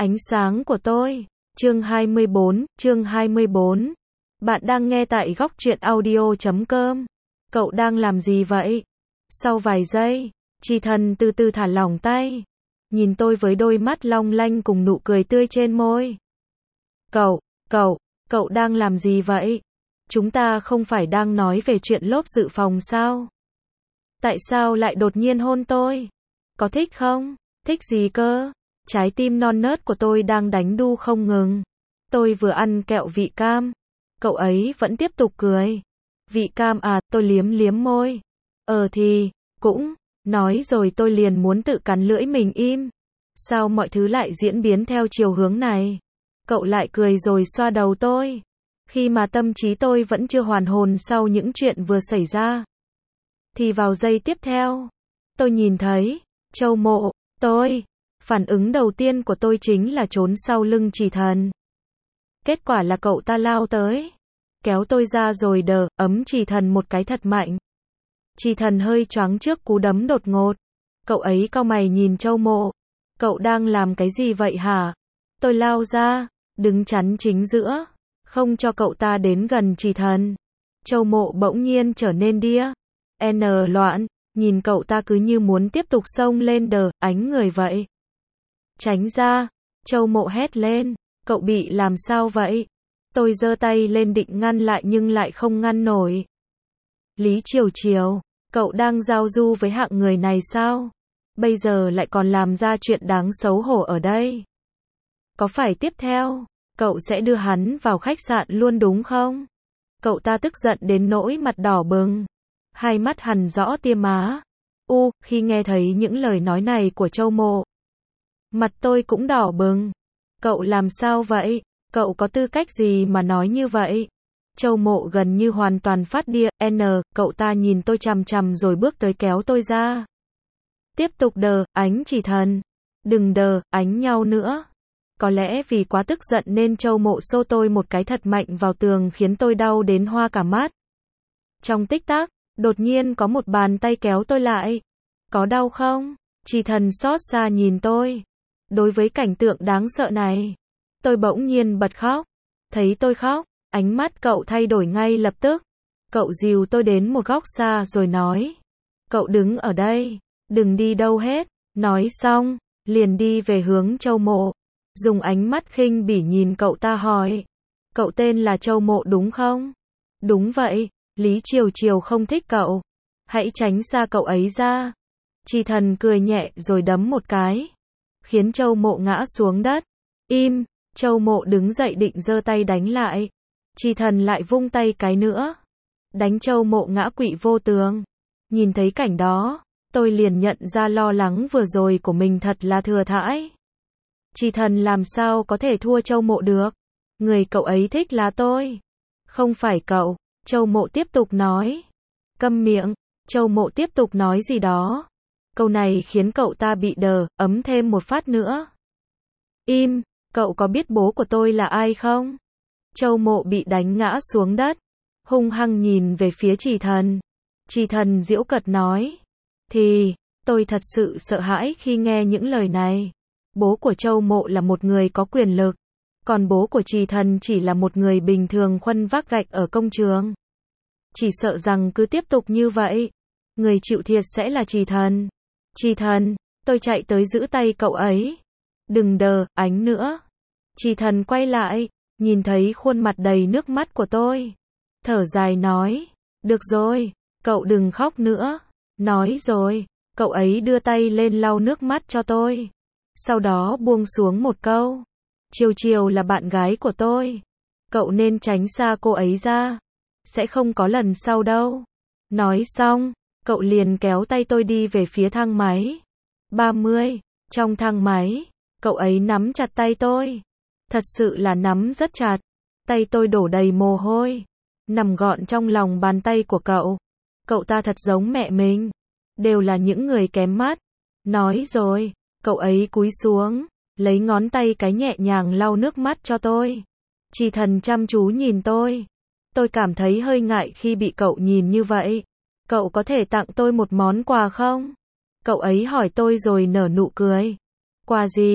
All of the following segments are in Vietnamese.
Ánh sáng của tôi. Chương 24. Bạn đang nghe tại góc truyện audio.com. Cậu đang làm gì vậy? Sau vài giây, Trì Thần từ từ thả lỏng tay, nhìn tôi với đôi mắt long lanh cùng nụ cười tươi trên môi. Cậu đang làm gì vậy? Chúng ta không phải đang nói về chuyện lốp dự phòng sao? Tại sao lại đột nhiên hôn tôi? Có thích không? Thích gì cơ? Trái tim non nớt của tôi đang đánh đu không ngừng. Tôi vừa ăn kẹo vị cam. Cậu ấy vẫn tiếp tục cười. Vị cam à, tôi liếm liếm môi. Thì, cũng, nói rồi tôi liền muốn tự cắn lưỡi mình im. Sao mọi thứ lại diễn biến theo chiều hướng này? Cậu lại cười rồi xoa đầu tôi. Khi mà tâm trí tôi vẫn chưa hoàn hồn sau những chuyện vừa xảy ra. Thì vào giây tiếp theo, tôi nhìn thấy Châu Mộ. Phản ứng đầu tiên của tôi chính là trốn sau lưng Trì Thần. Kết quả là cậu ta lao tới, kéo tôi ra rồi ấm Trì Thần một cái thật mạnh. Trì Thần hơi choáng trước cú đấm đột ngột. Cậu ấy cau mày nhìn Châu Mộ. Cậu đang làm cái gì vậy hả? Tôi lao ra, đứng chắn chính giữa, không cho cậu ta đến gần Trì Thần. Châu Mộ bỗng nhiên trở nên loạn, nhìn cậu ta cứ như muốn tiếp tục xông lên ánh người vậy. Tránh ra, Châu Mộ hét lên, cậu bị làm sao vậy? Tôi giơ tay lên định ngăn lại nhưng lại không ngăn nổi. Lý Triều, cậu đang giao du với hạng người này sao? Bây giờ lại còn làm ra chuyện đáng xấu hổ ở đây. Có phải tiếp theo, cậu sẽ đưa hắn vào khách sạn luôn đúng không? Cậu ta tức giận đến nỗi mặt đỏ bừng, hai mắt hằn rõ tia má. Khi nghe thấy những lời nói này của Châu Mộ, mặt tôi cũng đỏ bừng. Cậu làm sao vậy? Cậu có tư cách gì mà nói như vậy? Châu Mộ gần như hoàn toàn phát điên. Cậu ta nhìn tôi chằm chằm rồi bước tới kéo tôi ra. Tiếp tục ánh Trì Thần. Đừng ánh nhau nữa. Có lẽ vì quá tức giận nên Châu Mộ xô tôi một cái thật mạnh vào tường khiến tôi đau đến hoa cả mắt. Trong tích tắc, đột nhiên có một bàn tay kéo tôi lại. Có đau không? Trì Thần xót xa nhìn tôi. Đối với cảnh tượng đáng sợ này, tôi bỗng nhiên bật khóc. Thấy tôi khóc, ánh mắt cậu thay đổi ngay lập tức. Cậu dìu tôi đến một góc xa rồi nói. Cậu đứng ở đây, đừng đi đâu hết. Nói xong, liền đi về hướng Châu Mộ. Dùng ánh mắt khinh bỉ nhìn cậu ta hỏi. Cậu tên là Châu Mộ đúng không? Đúng vậy, Lý Triều không thích cậu. Hãy tránh xa cậu ấy ra. Trì Thần cười nhẹ rồi đấm một cái, khiến Châu Mộ ngã xuống đất. Im, Châu Mộ đứng dậy định giơ tay đánh lại. Trì Thần lại vung tay cái nữa, đánh Châu Mộ ngã quỵ vô tường. Nhìn thấy cảnh đó, tôi liền nhận ra lo lắng vừa rồi của mình thật là thừa thãi. Trì Thần làm sao có thể thua Châu Mộ được? Người cậu ấy thích là tôi, không phải cậu. Châu Mộ tiếp tục nói. Câm miệng. Châu Mộ tiếp tục nói gì đó. Câu này khiến cậu ta bị ấm thêm một phát nữa. Im, cậu có biết bố của tôi là ai không? Châu Mộ bị đánh ngã xuống đất, hung hăng nhìn về phía Trì Thần. Trì Thần giễu cợt nói. Thì, tôi thật sự sợ hãi khi nghe những lời này. Bố của Châu Mộ là một người có quyền lực, còn bố của Trì Thần chỉ là một người bình thường khuân vác gạch ở công trường. Chỉ sợ rằng cứ tiếp tục như vậy, người chịu thiệt sẽ là Trì Thần. Trì Thần, tôi chạy tới giữ tay cậu ấy. Đừng ánh nữa. Trì Thần quay lại, nhìn thấy khuôn mặt đầy nước mắt của tôi. Thở dài nói. Được rồi, cậu đừng khóc nữa. Nói rồi, cậu ấy đưa tay lên lau nước mắt cho tôi. Sau đó buông xuống một câu. Triều là bạn gái của tôi. Cậu nên tránh xa cô ấy ra. Sẽ không có lần sau đâu. Nói xong, cậu liền kéo tay tôi đi về phía thang máy. 30. Trong thang máy, cậu ấy nắm chặt tay tôi. Thật sự là nắm rất chặt. Tay tôi đổ đầy mồ hôi, nằm gọn trong lòng bàn tay của cậu. Cậu ta thật giống mẹ mình. Đều là những người kém mắt. Nói rồi, cậu ấy cúi xuống, lấy ngón tay cái nhẹ nhàng lau nước mắt cho tôi. Trì Thần chăm chú nhìn tôi. Tôi cảm thấy hơi ngại khi bị cậu nhìn như vậy. Cậu có thể tặng tôi một món quà không? Cậu ấy hỏi tôi rồi nở nụ cười. Quà gì?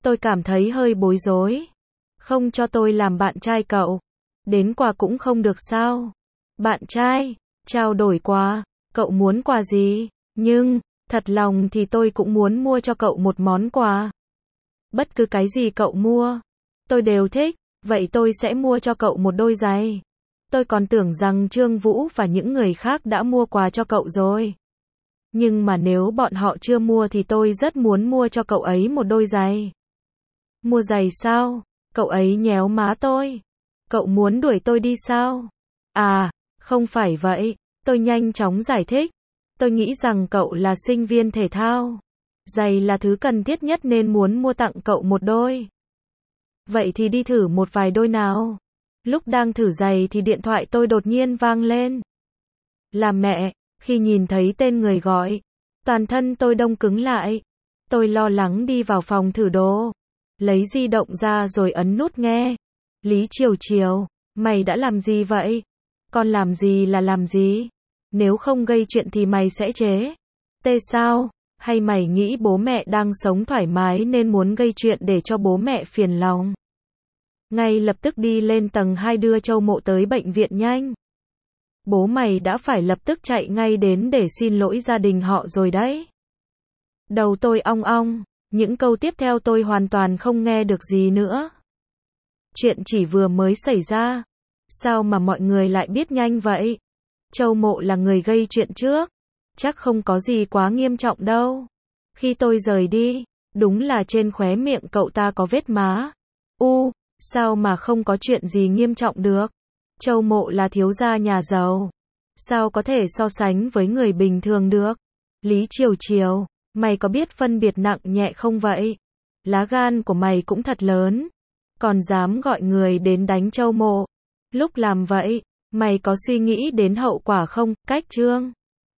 Tôi cảm thấy hơi bối rối. Không cho tôi làm bạn trai cậu. Đến quà cũng không được sao? Bạn trai, trao đổi quà, cậu muốn quà gì? Nhưng, thật lòng thì tôi cũng muốn mua cho cậu một món quà. Bất cứ cái gì cậu mua, tôi đều thích, vậy tôi sẽ mua cho cậu một đôi giày. Tôi còn tưởng rằng Trương Vũ và những người khác đã mua quà cho cậu rồi. Nhưng mà nếu bọn họ chưa mua thì tôi rất muốn mua cho cậu ấy một đôi giày. Mua giày sao? Cậu ấy nhéo má tôi. Cậu muốn đuổi tôi đi sao? À, không phải vậy. Tôi nhanh chóng giải thích. Tôi nghĩ rằng cậu là sinh viên thể thao. Giày là thứ cần thiết nhất nên muốn mua tặng cậu một đôi. Vậy thì đi thử một vài đôi nào. Lúc đang thử giày thì điện thoại tôi đột nhiên vang lên. Là mẹ, khi nhìn thấy tên người gọi, toàn thân tôi đông cứng lại. Tôi lo lắng đi vào phòng thử đồ. Lấy di động ra rồi ấn nút nghe. Lý Triều Triều, mày đã làm gì vậy? Con làm gì là làm gì? Nếu không gây chuyện thì mày sẽ chế. Tê sao? Hay mày nghĩ bố mẹ đang sống thoải mái nên muốn gây chuyện để cho bố mẹ phiền lòng? Ngay lập tức đi lên tầng 2 đưa Châu Mộ tới bệnh viện nhanh. Bố mày đã phải lập tức chạy ngay đến để xin lỗi gia đình họ rồi đấy. Đầu tôi ong ong, những câu tiếp theo tôi hoàn toàn không nghe được gì nữa. Chuyện chỉ vừa mới xảy ra. Sao mà mọi người lại biết nhanh vậy? Châu Mộ là người gây chuyện trước. Chắc không có gì quá nghiêm trọng đâu. Khi tôi rời đi, đúng là trên khóe miệng cậu ta có vết má. Sao mà không có chuyện gì nghiêm trọng được? Châu Mộ là thiếu gia nhà giàu. Sao có thể so sánh với người bình thường được? Lý Triều Triều, mày có biết phân biệt nặng nhẹ không vậy? Lá gan của mày cũng thật lớn. Còn dám gọi người đến đánh Châu Mộ. Lúc làm vậy, mày có suy nghĩ đến hậu quả không? Cách Trương